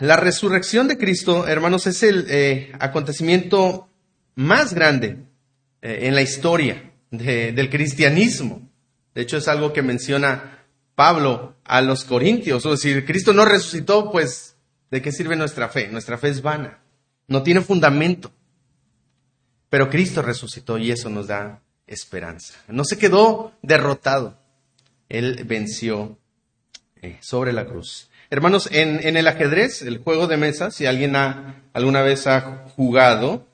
La resurrección de Cristo, hermanos, es el acontecimiento más grande en la historia del cristianismo. De hecho, es algo que menciona Pablo a los corintios. O decir, Cristo no resucitó, pues, ¿de qué sirve nuestra fe? Nuestra fe es vana, no tiene fundamento. Pero Cristo resucitó y eso nos da esperanza. No se quedó derrotado. Él venció sobre la cruz. Hermanos, en el ajedrez, el juego de mesa, si alguien alguna vez ha jugado,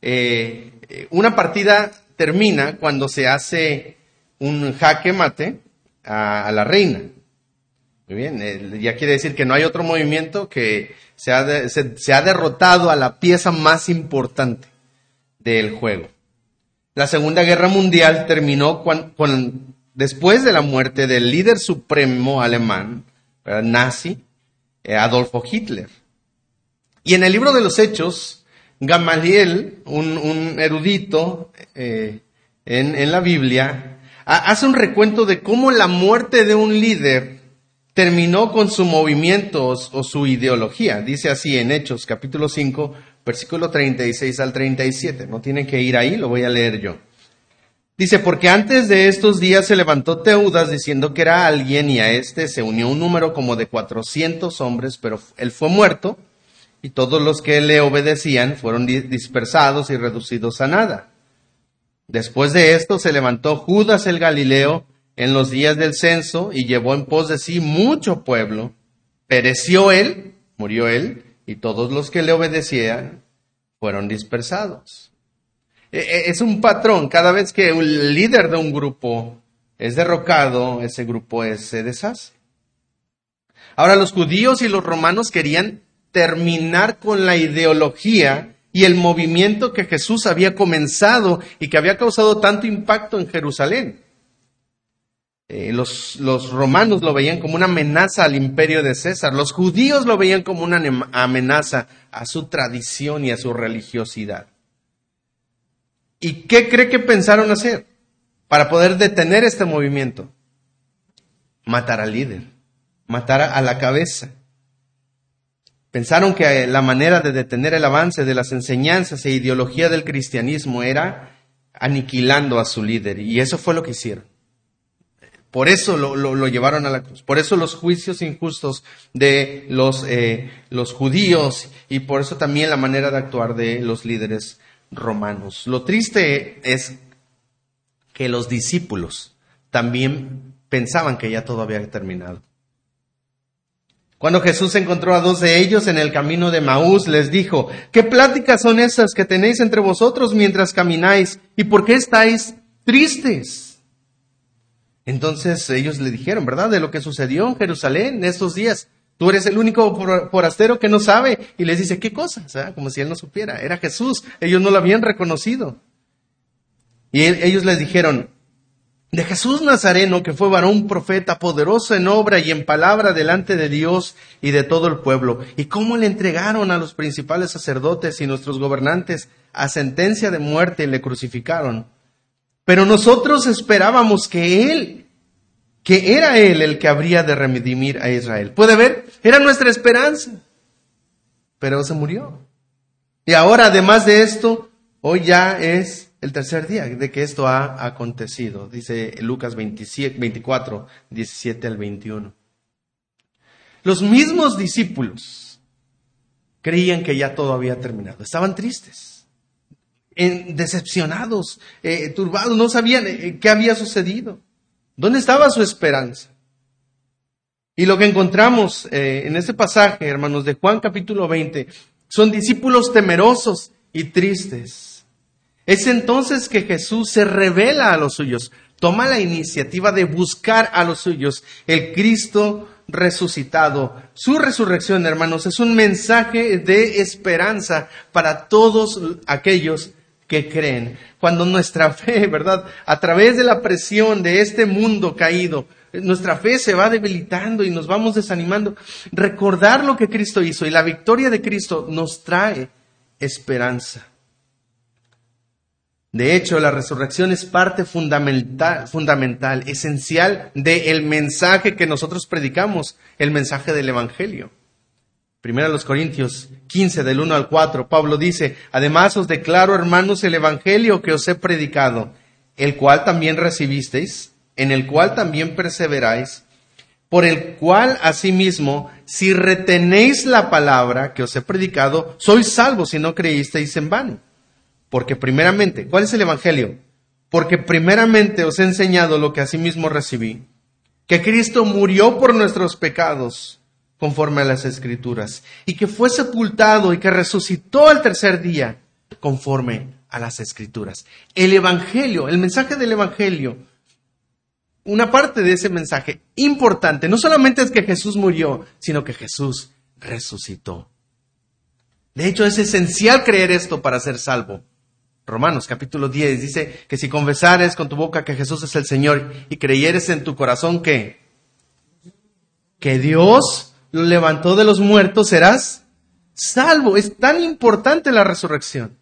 una partida termina cuando se hace un jaque mate a la reina. Muy bien, ya quiere decir que no hay otro movimiento, que se ha derrotado a la pieza más importante del juego. La Segunda Guerra Mundial terminó después de la muerte del líder supremo alemán, nazi, Adolfo Hitler. Y en el libro de los Hechos, Gamaliel, un erudito en la Biblia, hace un recuento de cómo la muerte de un líder terminó con su movimiento o su ideología. Dice así en Hechos, capítulo 5, versículo 36 al 37. No tienen que ir ahí, lo voy a leer yo. Dice, porque antes de estos días se levantó Teudas diciendo que era alguien, y a este se unió un número como de 400 hombres, pero él fue muerto, y todos los que le obedecían fueron dispersados y reducidos a nada. Después de esto se levantó Judas el Galileo en los días del censo y llevó en pos de sí mucho pueblo. Pereció él, murió él, y todos los que le obedecían fueron dispersados. Es un patrón. Cada vez que el líder de un grupo es derrocado, ese grupo se deshace. Ahora, los judíos y los romanos querían terminar con la ideología y el movimiento que Jesús había comenzado y que había causado tanto impacto en Jerusalén. Los romanos lo veían como una amenaza al imperio de César. Los judíos lo veían como una amenaza a su tradición y a su religiosidad. ¿Y qué cree que pensaron hacer para poder detener este movimiento? Matar al líder, matar a la cabeza. Pensaron que la manera de detener el avance de las enseñanzas e ideología del cristianismo era aniquilando a su líder, y eso fue lo que hicieron. Por eso lo llevaron a la cruz. Por eso los juicios injustos de los judíos, y por eso también la manera de actuar de los líderes romanos. Lo triste es que los discípulos también pensaban que ya todo había terminado. Cuando Jesús encontró a 2 de ellos en el camino de Maús, les dijo, ¿qué pláticas son esas que tenéis entre vosotros mientras camináis? ¿Y por qué estáis tristes? Entonces ellos le dijeron, ¿verdad?, de lo que sucedió en Jerusalén en estos días. Tú eres el único forastero que no sabe. Y les dice, ¿qué cosas? Como si él no supiera. Era Jesús. Ellos no lo habían reconocido. Y ellos les dijeron, de Jesús Nazareno, que fue varón profeta, poderoso en obra y en palabra delante de Dios y de todo el pueblo. Y cómo le entregaron a los principales sacerdotes y nuestros gobernantes a sentencia de muerte y le crucificaron. Pero nosotros esperábamos que era Él el que habría de redimir a Israel. ¿Puede ver? Era nuestra esperanza. Pero se murió. Y ahora, además de esto, hoy ya es el tercer día de que esto ha acontecido. Dice Lucas 24, 17 al 21. Los mismos discípulos creían que ya todo había terminado. Estaban tristes, decepcionados, turbados. No sabían qué había sucedido. ¿Dónde estaba su esperanza? Y lo que encontramos en este pasaje, hermanos, de Juan capítulo 20, son discípulos temerosos y tristes. Es entonces que Jesús se revela a los suyos, toma la iniciativa de buscar a los suyos, el Cristo resucitado. Su resurrección, hermanos, es un mensaje de esperanza para todos aquellos que creen. Cuando nuestra fe, ¿verdad?, a través de la presión de este mundo caído, nuestra fe se va debilitando y nos vamos desanimando, recordar lo que Cristo hizo y la victoria de Cristo nos trae esperanza. De hecho, la resurrección es parte fundamental, esencial del mensaje que nosotros predicamos, el mensaje del Evangelio. Primera de los Corintios 15, del 1 al 4, Pablo dice: además os declaro, hermanos, el evangelio que os he predicado, el cual también recibisteis, en el cual también perseveráis, por el cual asimismo, si retenéis la palabra que os he predicado, sois salvos si no creísteis en vano. Porque primeramente, ¿cuál es el evangelio? Porque primeramente os he enseñado lo que asimismo recibí, que Cristo murió por nuestros pecados, conforme a las Escrituras, y que fue sepultado y que resucitó al tercer día, conforme a las Escrituras. El evangelio, el mensaje del evangelio, una parte de ese mensaje importante, no solamente es que Jesús murió, sino que Jesús resucitó. De hecho, es esencial creer esto para ser salvo. Romanos capítulo 10 dice que si confesares con tu boca que Jesús es el Señor y creyeres en tu corazón que Dios lo levantó de los muertos, serás salvo. Es tan importante la resurrección.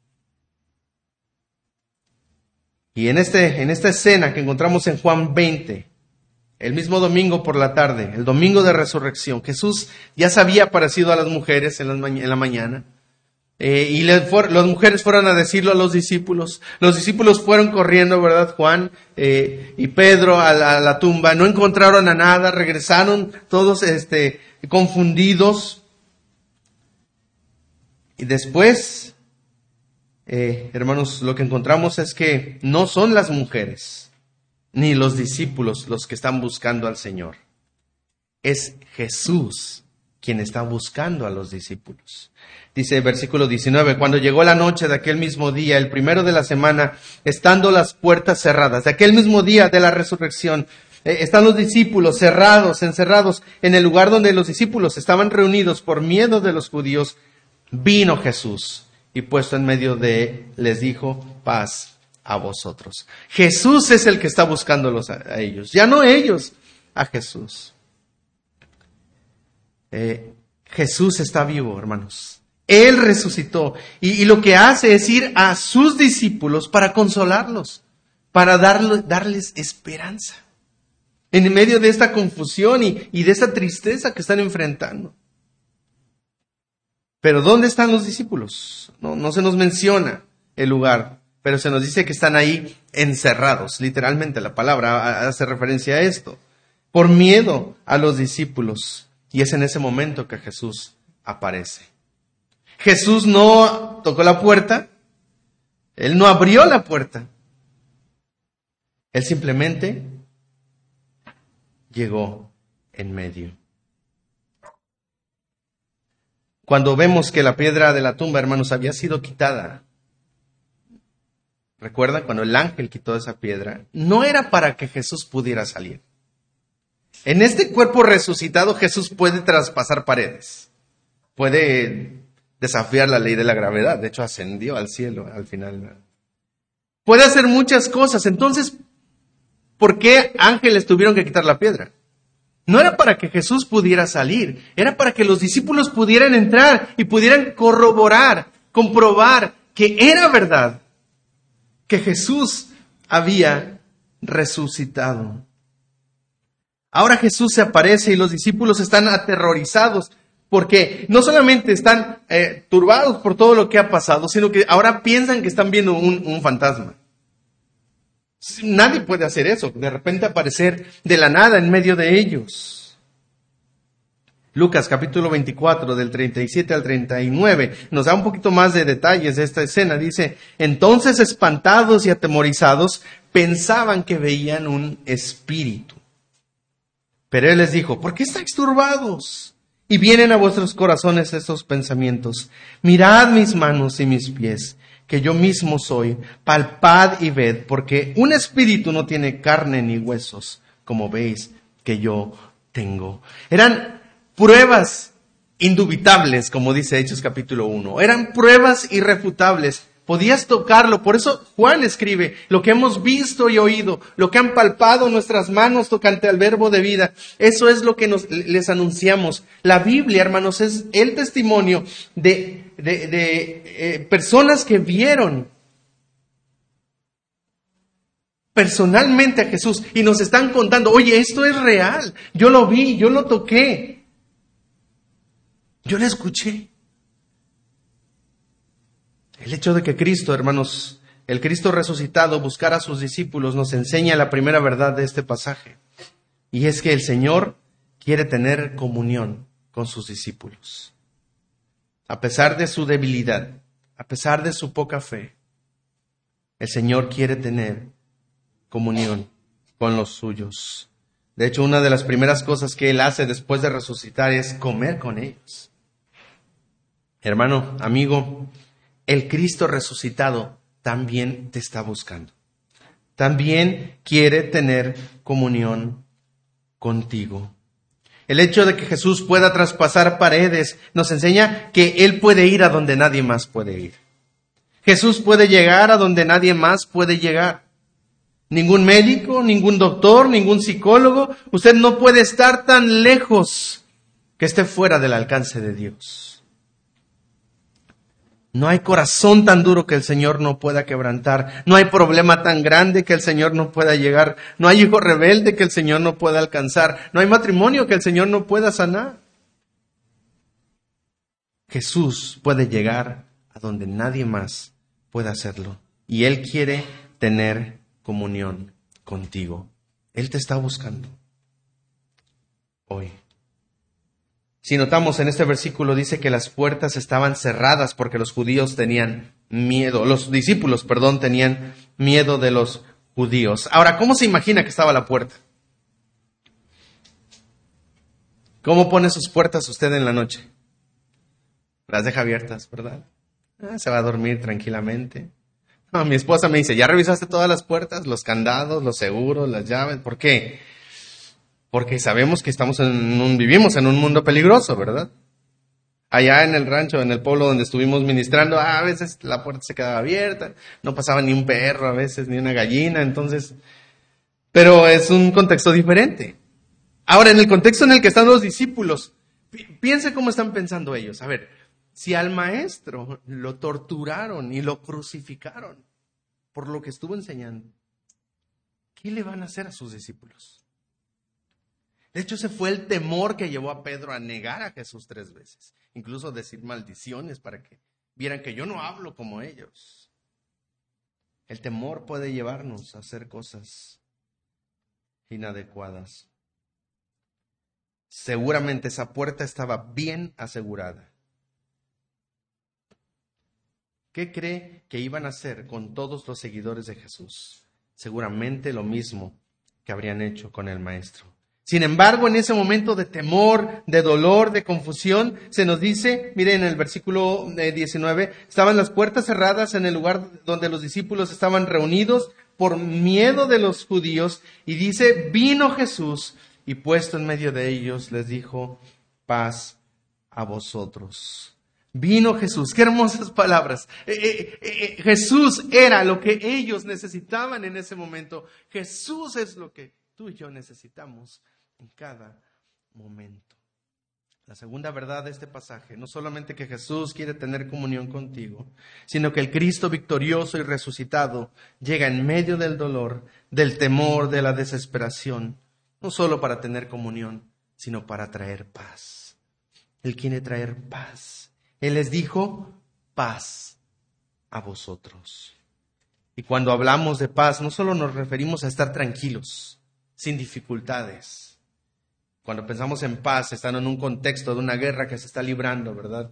Y en esta escena que encontramos en Juan 20, el mismo domingo por la tarde, el domingo de resurrección, Jesús ya se había aparecido a las mujeres en la mañana. Y las mujeres fueron a decirlo a los discípulos. Los discípulos fueron corriendo, ¿verdad? Juan y Pedro a la tumba. No encontraron a nada, regresaron todos confundidos. Y después, hermanos, lo que encontramos es que no son las mujeres ni los discípulos los que están buscando al Señor. Es Jesús quien está buscando a los discípulos. Dice versículo 19, cuando llegó la noche de aquel mismo día, el primero de la semana, estando las puertas cerradas, de aquel mismo día de la resurrección, están los discípulos encerrados en el lugar donde los discípulos estaban reunidos por miedo de los judíos, vino Jesús y puesto en medio de él, les dijo: paz a vosotros. Jesús es el que está buscándolos a ellos, ya no ellos, a Jesús. Jesús está vivo, hermanos. Él resucitó y lo que hace es ir a sus discípulos para consolarlos, para darles esperanza en medio de esta confusión y de esta tristeza que están enfrentando. Pero ¿dónde están los discípulos? No se nos menciona el lugar, pero se nos dice que están ahí encerrados. Literalmente la palabra hace referencia a esto. Por miedo a los discípulos. Y es en ese momento que Jesús aparece. Jesús no tocó la puerta. Él no abrió la puerta. Él simplemente llegó en medio. Cuando vemos que la piedra de la tumba, hermanos, había sido quitada. ¿Recuerdan? Cuando el ángel quitó esa piedra, no era para que Jesús pudiera salir. En este cuerpo resucitado, Jesús puede traspasar paredes. Puede desafiar la ley de la gravedad. De hecho, ascendió al cielo al final. Puede hacer muchas cosas. Entonces, ¿por qué ángeles tuvieron que quitar la piedra? No era para que Jesús pudiera salir. Era para que los discípulos pudieran entrar y pudieran corroborar, comprobar que era verdad. Que Jesús había resucitado. Ahora Jesús se aparece y los discípulos están aterrorizados porque no solamente están turbados por todo lo que ha pasado, sino que ahora piensan que están viendo un fantasma. Nadie puede hacer eso, de repente aparecer de la nada en medio de ellos. Lucas capítulo 24 del 37 al 39 nos da un poquito más de detalles de esta escena. Dice: entonces espantados y atemorizados pensaban que veían un espíritu. Pero él les dijo: ¿por qué estáis turbados? Y vienen a vuestros corazones estos pensamientos. Mirad mis manos y mis pies, que yo mismo soy. Palpad y ved, porque un espíritu no tiene carne ni huesos, como veis que yo tengo. Eran pruebas indubitables, como dice Hechos capítulo 1. Eran pruebas irrefutables. Podías tocarlo. Por eso Juan escribe: lo que hemos visto y oído, lo que han palpado nuestras manos tocante al verbo de vida. Eso es lo que les anunciamos. La Biblia, hermanos, es el testimonio de personas que vieron personalmente a Jesús y nos están contando: oye, esto es real. Yo lo vi, yo lo toqué. Yo le escuché. El hecho de que Cristo, hermanos, el Cristo resucitado, buscara a sus discípulos, nos enseña la primera verdad de este pasaje. Y es que el Señor quiere tener comunión con sus discípulos. A pesar de su debilidad, a pesar de su poca fe, el Señor quiere tener comunión con los suyos. De hecho, una de las primeras cosas que Él hace después de resucitar es comer con ellos. Hermano, amigo, el Cristo resucitado también te está buscando. También quiere tener comunión contigo. El hecho de que Jesús pueda traspasar paredes nos enseña que Él puede ir a donde nadie más puede ir. Jesús puede llegar a donde nadie más puede llegar. Ningún médico, ningún doctor, ningún psicólogo, usted no puede estar tan lejos que esté fuera del alcance de Dios. No hay corazón tan duro que el Señor no pueda quebrantar. No hay problema tan grande que el Señor no pueda llegar. No hay hijo rebelde que el Señor no pueda alcanzar. No hay matrimonio que el Señor no pueda sanar. Jesús puede llegar a donde nadie más pueda hacerlo. Y Él quiere tener comunión contigo. Él te está buscando hoy. Si notamos en este versículo dice que las puertas estaban cerradas porque los judíos tenían miedo, los discípulos, tenían miedo de los judíos. Ahora, ¿cómo se imagina que estaba la puerta? ¿Cómo pone sus puertas usted en la noche? Las deja abiertas, ¿verdad? Se va a dormir tranquilamente. No, mi esposa me dice, ¿ya revisaste todas las puertas, los candados, los seguros, las llaves? ¿Por qué? Porque sabemos que vivimos en un mundo peligroso, ¿verdad? Allá en el rancho, en el pueblo donde estuvimos ministrando, a veces la puerta se quedaba abierta, no pasaba ni un perro a veces, ni una gallina, entonces... Pero es un contexto diferente. Ahora, en el contexto en el que están los discípulos, piense cómo están pensando ellos. A ver, si al maestro lo torturaron y lo crucificaron por lo que estuvo enseñando, ¿qué le van a hacer a sus discípulos? De hecho, ese fue el temor que llevó a Pedro a negar a Jesús 3 veces. Incluso decir maldiciones para que vieran que yo no hablo como ellos. El temor puede llevarnos a hacer cosas inadecuadas. Seguramente esa puerta estaba bien asegurada. ¿Qué cree que iban a hacer con todos los seguidores de Jesús? Seguramente lo mismo que habrían hecho con el maestro. Sin embargo, en ese momento de temor, de dolor, de confusión, se nos dice, miren en el versículo 19, estaban las puertas cerradas en el lugar donde los discípulos estaban reunidos por miedo de los judíos, y dice, vino Jesús y puesto en medio de ellos les dijo, paz a vosotros. Vino Jesús, qué hermosas palabras. Jesús era lo que ellos necesitaban en ese momento. Jesús es lo que tú y yo necesitamos en cada momento. La segunda verdad de este pasaje, no solamente que Jesús quiere tener comunión contigo, sino que el Cristo victorioso y resucitado llega en medio del dolor, del temor, de la desesperación, no solo para tener comunión, sino para traer paz. Él quiere traer paz. Él les dijo, paz a vosotros. Y cuando hablamos de paz, no solo nos referimos a estar tranquilos, sin dificultades. Cuando pensamos en paz, están en un contexto de una guerra que se está librando, ¿verdad?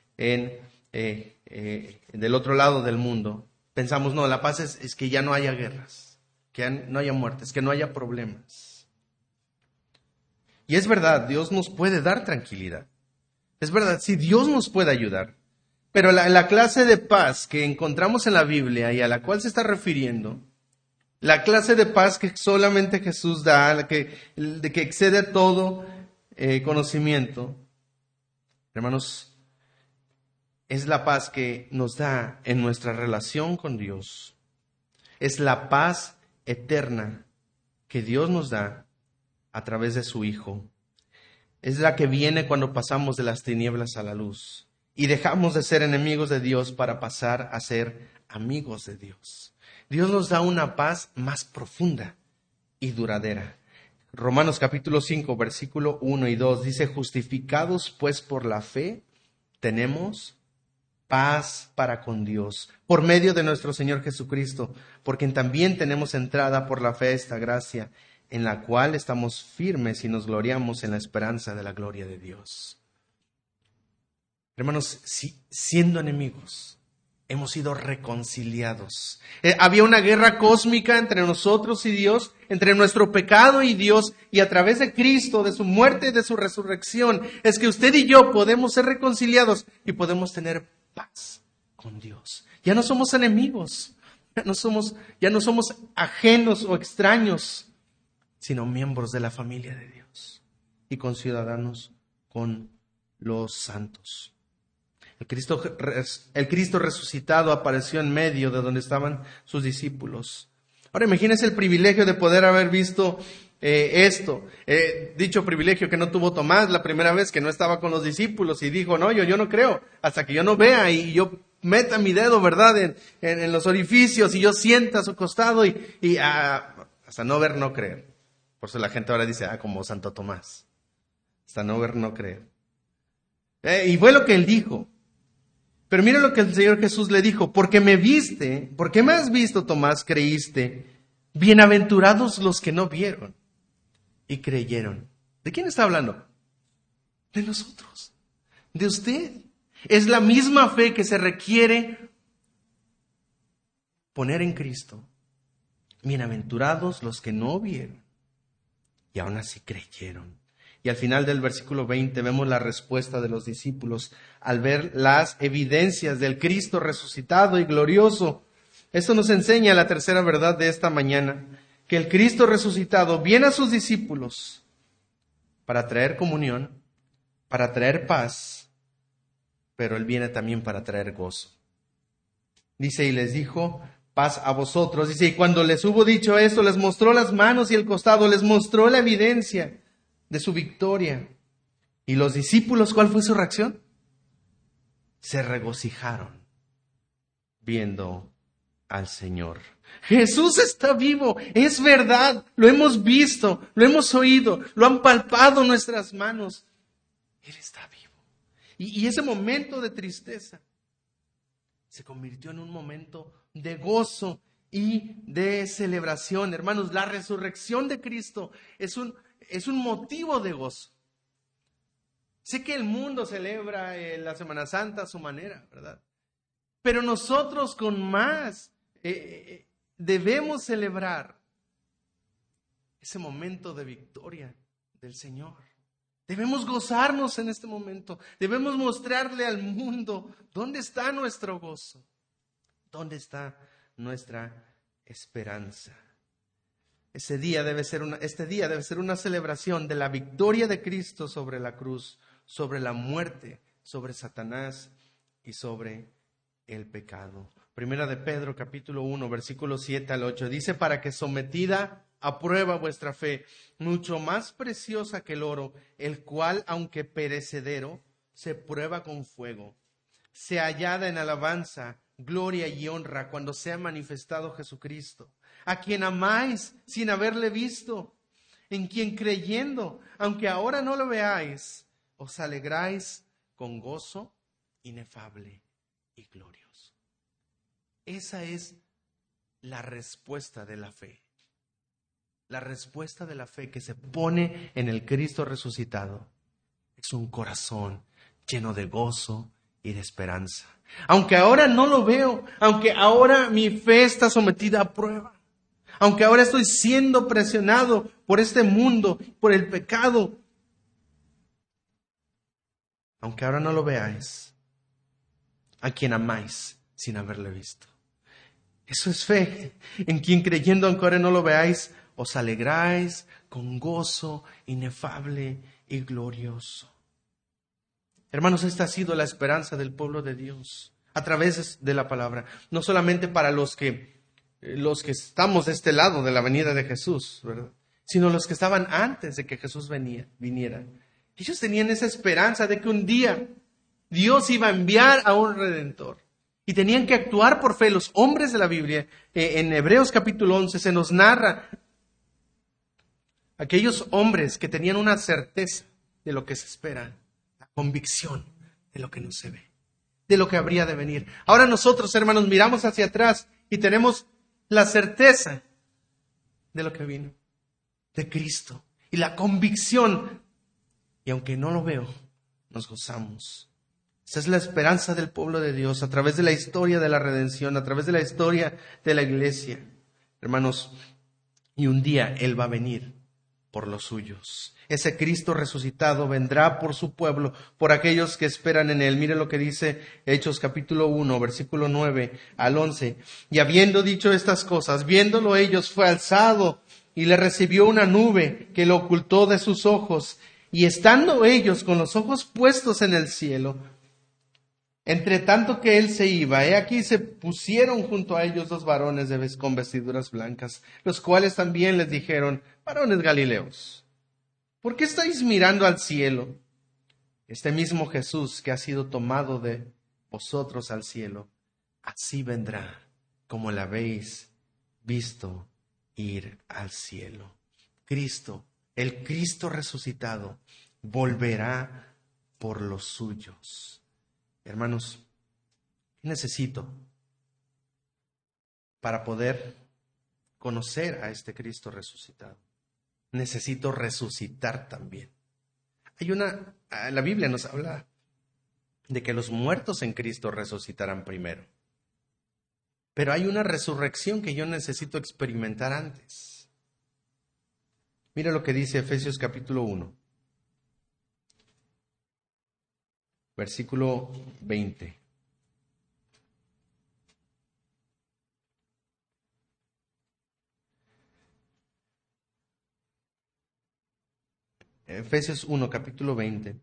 Del otro lado del mundo. Pensamos, no, la paz es que ya no haya guerras, que no haya muertes, que no haya problemas. Y es verdad, Dios nos puede dar tranquilidad. Es verdad, sí, Dios nos puede ayudar. Pero la clase de paz que encontramos en la Biblia y a la cual se está refiriendo, la clase de paz que solamente Jesús da, que excede todo conocimiento, hermanos, es la paz que nos da en nuestra relación con Dios. Es la paz eterna que Dios nos da a través de su Hijo. Es la que viene cuando pasamos de las tinieblas a la luz y dejamos de ser enemigos de Dios para pasar a ser amigos de Dios. Dios nos da una paz más profunda y duradera. Romanos capítulo 5, versículo 1 y 2 dice: justificados pues por la fe, tenemos paz para con Dios, por medio de nuestro Señor Jesucristo, por quien también tenemos entrada por la fe a esta gracia, en la cual estamos firmes y nos gloriamos en la esperanza de la gloria de Dios. Hermanos, siendo enemigos, hemos sido reconciliados. Había una guerra cósmica entre nosotros y Dios, entre nuestro pecado y Dios, y a través de Cristo, de su muerte y de su resurrección, es que usted y yo podemos ser reconciliados y podemos tener paz con Dios. Ya no somos enemigos, ya no somos ajenos o extraños, sino miembros de la familia de Dios y conciudadanos con los santos. El Cristo resucitado apareció en medio de donde estaban sus discípulos. Ahora imagínense el privilegio de poder haber visto esto. Dicho privilegio que no tuvo Tomás la primera vez que no estaba con los discípulos y dijo: no, yo no creo hasta que yo no vea y yo meta mi dedo, ¿verdad?, en los orificios y yo sienta a su costado y hasta no ver, no creer. Por eso la gente ahora dice, como Santo Tomás. Hasta no ver, no creer. Y fue lo que él dijo. Pero mira lo que el Señor Jesús le dijo: porque me has visto, Tomás, creíste. Bienaventurados los que no vieron y creyeron. ¿De quién está hablando? De nosotros, de usted. Es la misma fe que se requiere poner en Cristo. Bienaventurados los que no vieron y aún así creyeron. Y al final del versículo 20 vemos la respuesta de los discípulos al ver las evidencias del Cristo resucitado y glorioso. Esto nos enseña la tercera verdad de esta mañana, que el Cristo resucitado viene a sus discípulos para traer comunión, para traer paz, pero Él viene también para traer gozo. Dice: y les dijo: paz a vosotros. Dice: y cuando les hubo dicho esto, les mostró las manos y el costado, les mostró la evidencia de su victoria. Y los discípulos, ¿cuál fue su reacción? Se regocijaron viendo al Señor. Jesús está vivo, es verdad, lo hemos visto, lo hemos oído, lo han palpado nuestras manos. Él está vivo. Y ese momento de tristeza se convirtió en un momento de gozo y de celebración. Hermanos, la resurrección de Cristo es un motivo de gozo. Sé que el mundo celebra la Semana Santa a su manera, ¿verdad? Pero nosotros con más debemos celebrar ese momento de victoria del Señor. Debemos gozarnos en este momento. Debemos mostrarle al mundo dónde está nuestro gozo, dónde está nuestra esperanza. Este día debe ser una celebración de la victoria de Cristo sobre la cruz, sobre la muerte, sobre Satanás y sobre el pecado. Primera de Pedro, capítulo 1, versículos 7 al 8, dice: para que sometida a prueba vuestra fe, mucho más preciosa que el oro, el cual, aunque perecedero, se prueba con fuego, sea hallada en alabanza, gloria y honra cuando sea manifestado Jesucristo, a quien amáis sin haberle visto, en quien creyendo, aunque ahora no lo veáis, os alegráis con gozo inefable y glorioso. Esa es la respuesta de la fe. La respuesta de la fe que se pone en el Cristo resucitado es un corazón lleno de gozo y de esperanza. Aunque ahora no lo veo, aunque ahora mi fe está sometida a prueba, aunque ahora estoy siendo presionado por este mundo, por el pecado, aunque ahora no lo veáis, a quien amáis sin haberle visto. Eso es fe, en quien creyendo aunque ahora no lo veáis, os alegráis con gozo inefable y glorioso. Hermanos, esta ha sido la esperanza del pueblo de Dios a través de la palabra. No solamente para los que estamos de este lado de la venida de Jesús, ¿verdad?, sino los que estaban antes de que Jesús viniera. Ellos tenían esa esperanza de que un día Dios iba a enviar a un Redentor. Y tenían que actuar por fe. Los hombres de la Biblia, en Hebreos capítulo 11, se nos narra Aquellos hombres que tenían una certeza de lo que se espera, la convicción de lo que no se ve, de lo que habría de venir. Ahora nosotros, hermanos, miramos hacia atrás y tenemos la certeza de lo que vino, de Cristo, y la convicción. Y aunque no lo veo, nos gozamos. Esa es la esperanza del pueblo de Dios a través de la historia de la redención, a través de la historia de la iglesia. Hermanos, y un día Él va a venir por los suyos. Ese Cristo resucitado vendrá por su pueblo, por aquellos que esperan en Él. Mire lo que dice Hechos capítulo 1, versículo 9 al 11. Y habiendo dicho estas cosas, viéndolo ellos, fue alzado y le recibió una nube que lo ocultó de sus ojos. Y estando ellos con los ojos puestos en el cielo, entre tanto que él se iba, he aquí se pusieron junto a ellos dos varones con vestiduras blancas, los cuales también les dijeron: varones Galileos, ¿por qué estáis mirando al cielo? Este mismo Jesús que ha sido tomado de vosotros al cielo, así vendrá como le habéis visto ir al cielo. Cristo, el Cristo resucitado, volverá por los suyos. Hermanos, ¿qué necesito para poder conocer a este Cristo resucitado? Necesito resucitar también. La Biblia nos habla de que los muertos en Cristo resucitarán primero. Pero hay una resurrección que yo necesito experimentar antes. Mira lo que dice Efesios capítulo 1, versículo 20. Efesios 1, capítulo 20.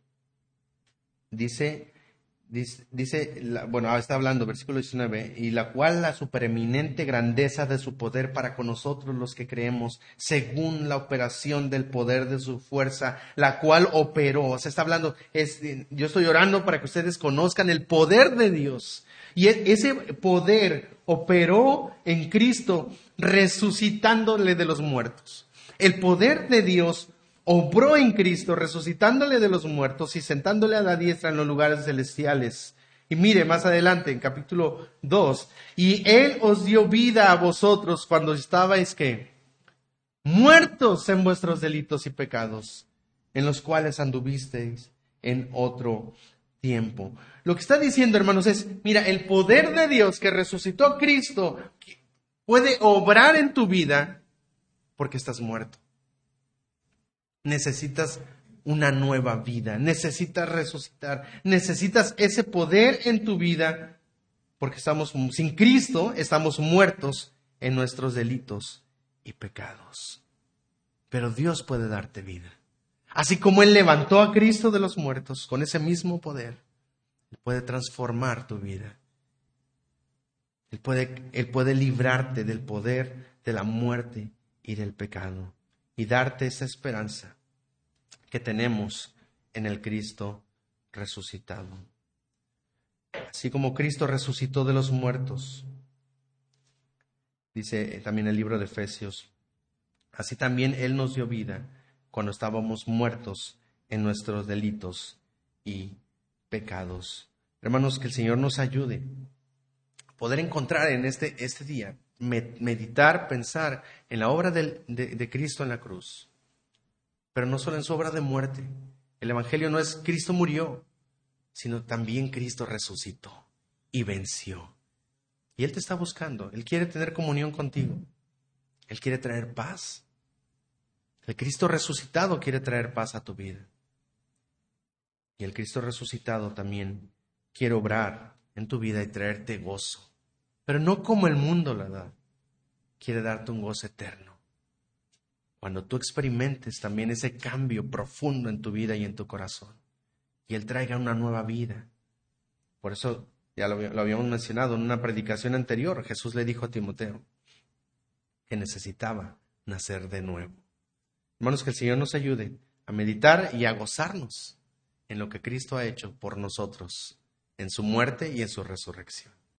Está hablando, versículo 19, y la cual la supereminente grandeza de su poder para con nosotros los que creemos, según la operación del poder de su fuerza, la cual operó. O sea, está hablando, yo estoy orando para que ustedes conozcan el poder de Dios. Y ese poder operó en Cristo, resucitándole de los muertos. El poder de Dios obró en Cristo, resucitándole de los muertos y sentándole a la diestra en los lugares celestiales. Y mire más adelante en capítulo 2, y Él os dio vida a vosotros cuando estabais, ¿qué? Muertos en vuestros delitos y pecados, en los cuales anduvisteis en otro tiempo. Lo que está diciendo, hermanos, es, mira, el poder de Dios que resucitó a Cristo puede obrar en tu vida porque estás muerto. Necesitas una nueva vida, necesitas resucitar, necesitas ese poder en tu vida, porque sin Cristo estamos muertos en nuestros delitos y pecados. Pero Dios puede darte vida. Así como Él levantó a Cristo de los muertos, con ese mismo poder, Él puede transformar tu vida. Él puede librarte del poder de la muerte y del pecado, y darte esa esperanza que tenemos en el Cristo resucitado. Así como Cristo resucitó de los muertos, dice también el libro de Efesios, así también Él nos dio vida cuando estábamos muertos en nuestros delitos y pecados. Hermanos, que el Señor nos ayude a poder encontrar en este día, meditar, pensar en la obra de Cristo en la cruz. Pero no solo en su obra de muerte. El Evangelio no es Cristo murió, sino también Cristo resucitó y venció. Y Él te está buscando. Él quiere tener comunión contigo. Él quiere traer paz. El Cristo resucitado quiere traer paz a tu vida. Y el Cristo resucitado también quiere obrar en tu vida y traerte gozo. Pero no como el mundo la da. Quiere darte un gozo eterno. Cuando tú experimentes también ese cambio profundo en tu vida y en tu corazón. Y Él traiga una nueva vida. Por eso, ya lo habíamos mencionado en una predicación anterior, Jesús le dijo a Timoteo que necesitaba nacer de nuevo. Hermanos, que el Señor nos ayude a meditar y a gozarnos en lo que Cristo ha hecho por nosotros, en su muerte y en su resurrección.